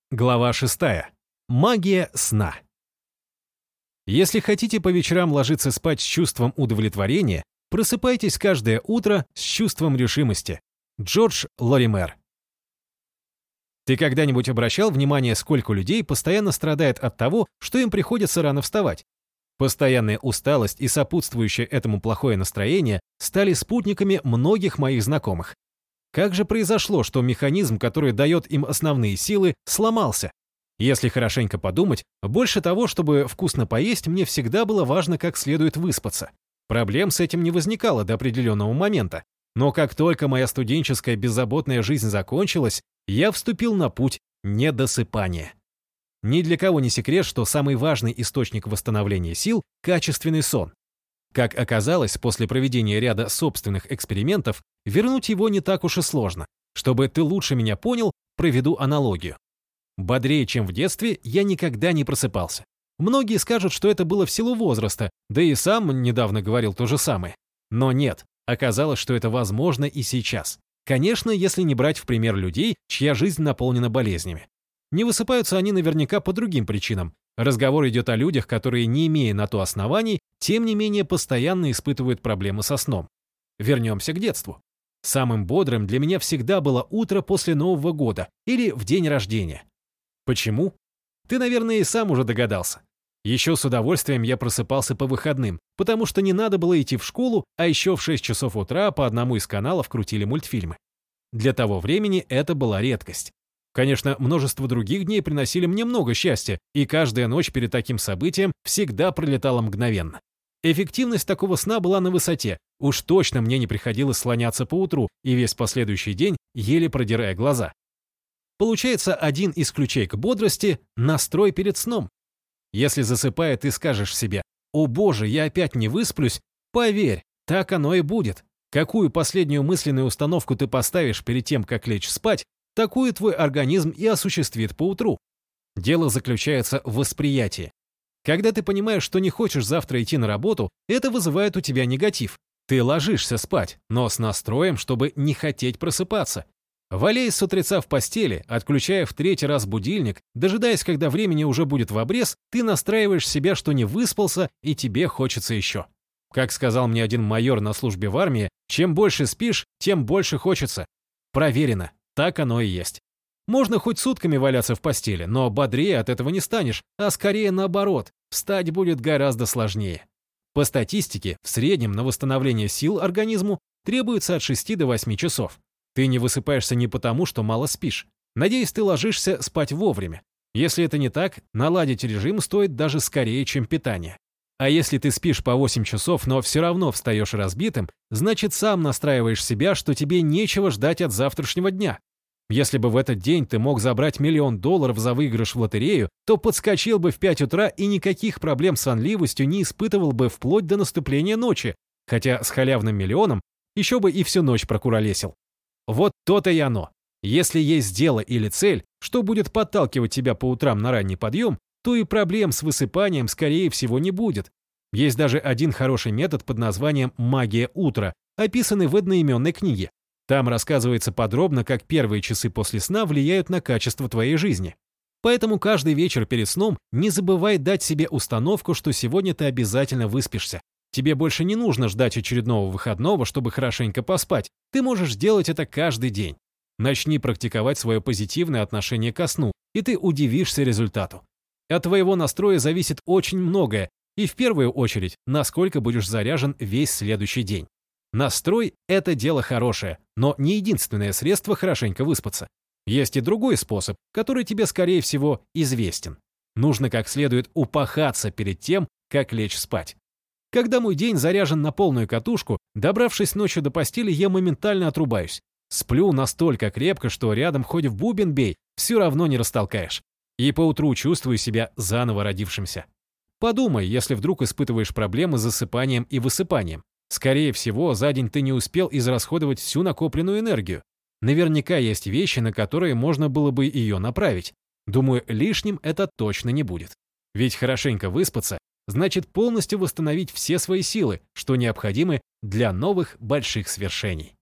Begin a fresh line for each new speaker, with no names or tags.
Глава 6. Магия сна. Если хотите по вечерам ложиться спать с чувством удовлетворения, просыпайтесь каждое утро с чувством решимости. Джордж Лоример. Ты когда-нибудь обращал внимание, сколько людей постоянно страдает от того, что им приходится рано вставать? Постоянная усталость и сопутствующее этому плохое настроение стали спутниками многих моих знакомых. Как же произошло, что механизм, который дает им основные силы, сломался? Если хорошенько подумать, больше того, чтобы вкусно поесть, мне всегда было важно как следует выспаться. Проблем с этим не возникало до определенного момента. Но как только моя студенческая беззаботная жизнь закончилась, я вступил на путь недосыпания. Ни для кого не секрет, что самый важный источник восстановления сил – качественный сон. Как оказалось, после проведения ряда собственных экспериментов, вернуть его не так уж и сложно. Чтобы ты лучше меня понял, проведу аналогию. Бодрее, чем в детстве, я никогда не просыпался. Многие скажут, что это было в силу возраста, да и сам недавно говорил то же самое. Но нет, оказалось, что это возможно и сейчас. Конечно, если не брать в пример людей, чья жизнь наполнена болезнями. Не высыпаются они наверняка по другим причинам. Разговор идет о людях, которые, не имея на то оснований, тем не менее постоянно испытывают проблемы со сном. Вернемся к детству. Самым бодрым для меня всегда было утро после Нового года или в день рождения. Почему? Ты, наверное, и сам уже догадался. Еще с удовольствием я просыпался по выходным, потому что не надо было идти в школу, а еще в 6 часов утра по одному из каналов крутили мультфильмы. Для того времени это была редкость. Конечно, множество других дней приносили мне много счастья, и каждая ночь перед таким событием всегда пролетала мгновенно. Эффективность такого сна была на высоте, уж точно мне не приходилось слоняться по утру и весь последующий день еле продирая глаза. Получается, один из ключей к бодрости – настрой перед сном. Если засыпая ты скажешь себе «О боже, я опять не высплюсь», поверь, так оно и будет. Какую последнюю мысленную установку ты поставишь перед тем, как лечь спать, такую твой организм и осуществит поутру. Дело заключается в восприятии. Когда ты понимаешь, что не хочешь завтра идти на работу, это вызывает у тебя негатив. Ты ложишься спать, но с настроем, чтобы не хотеть просыпаться. Валяясь с утреца в постели, отключая в 3-й раз будильник, дожидаясь, когда времени уже будет в обрез, ты настраиваешь себя, что не выспался и тебе хочется еще. Как сказал мне один майор на службе в армии, чем больше спишь, тем больше хочется. Проверено. Так оно и есть. Можно хоть сутками валяться в постели, но бодрее от этого не станешь, а скорее наоборот, встать будет гораздо сложнее. По статистике, в среднем на восстановление сил организму требуется от 6 до 8 часов. Ты не высыпаешься не потому, что мало спишь. Надеюсь, ты ложишься спать вовремя. Если это не так, наладить режим стоит даже скорее, чем питание. А если ты спишь по 8 часов, но все равно встаешь разбитым, значит, сам настраиваешь себя, что тебе нечего ждать от завтрашнего дня. Если бы в этот день ты мог забрать $1 миллион за выигрыш в лотерею, то подскочил бы в 5 утра и никаких проблем с сонливостью не испытывал бы вплоть до наступления ночи, хотя с халявным миллионом еще бы и всю ночь прокуролесил. Вот то-то и оно. Если есть дело или цель, что будет подталкивать тебя по утрам на ранний подъем, то и проблем с высыпанием, скорее всего, не будет. Есть даже один хороший метод под названием «Магия утра», описанный в одноименной книге. Там рассказывается подробно, как первые часы после сна влияют на качество твоей жизни. Поэтому каждый вечер перед сном не забывай дать себе установку, что сегодня ты обязательно выспишься. Тебе больше не нужно ждать очередного выходного, чтобы хорошенько поспать. Ты можешь делать это каждый день. Начни практиковать свое позитивное отношение ко сну, и ты удивишься результату. От твоего настроя зависит очень многое, и в первую очередь, насколько будешь заряжен весь следующий день. Настрой – это дело хорошее, но не единственное средство хорошенько выспаться. Есть и другой способ, который тебе, скорее всего, известен. Нужно как следует упахаться перед тем, как лечь спать. Когда мой день заряжен на полную катушку, добравшись ночью до постели, я моментально отрубаюсь. Сплю настолько крепко, что рядом хоть в бубен бей, все равно не растолкаешь. И поутру чувствую себя заново родившимся. Подумай, если вдруг испытываешь проблемы с засыпанием и высыпанием. Скорее всего, за день ты не успел израсходовать всю накопленную энергию. Наверняка есть вещи, на которые можно было бы ее направить. Думаю, лишним это точно не будет. Ведь хорошенько выспаться значит полностью восстановить все свои силы, что необходимы для новых больших свершений.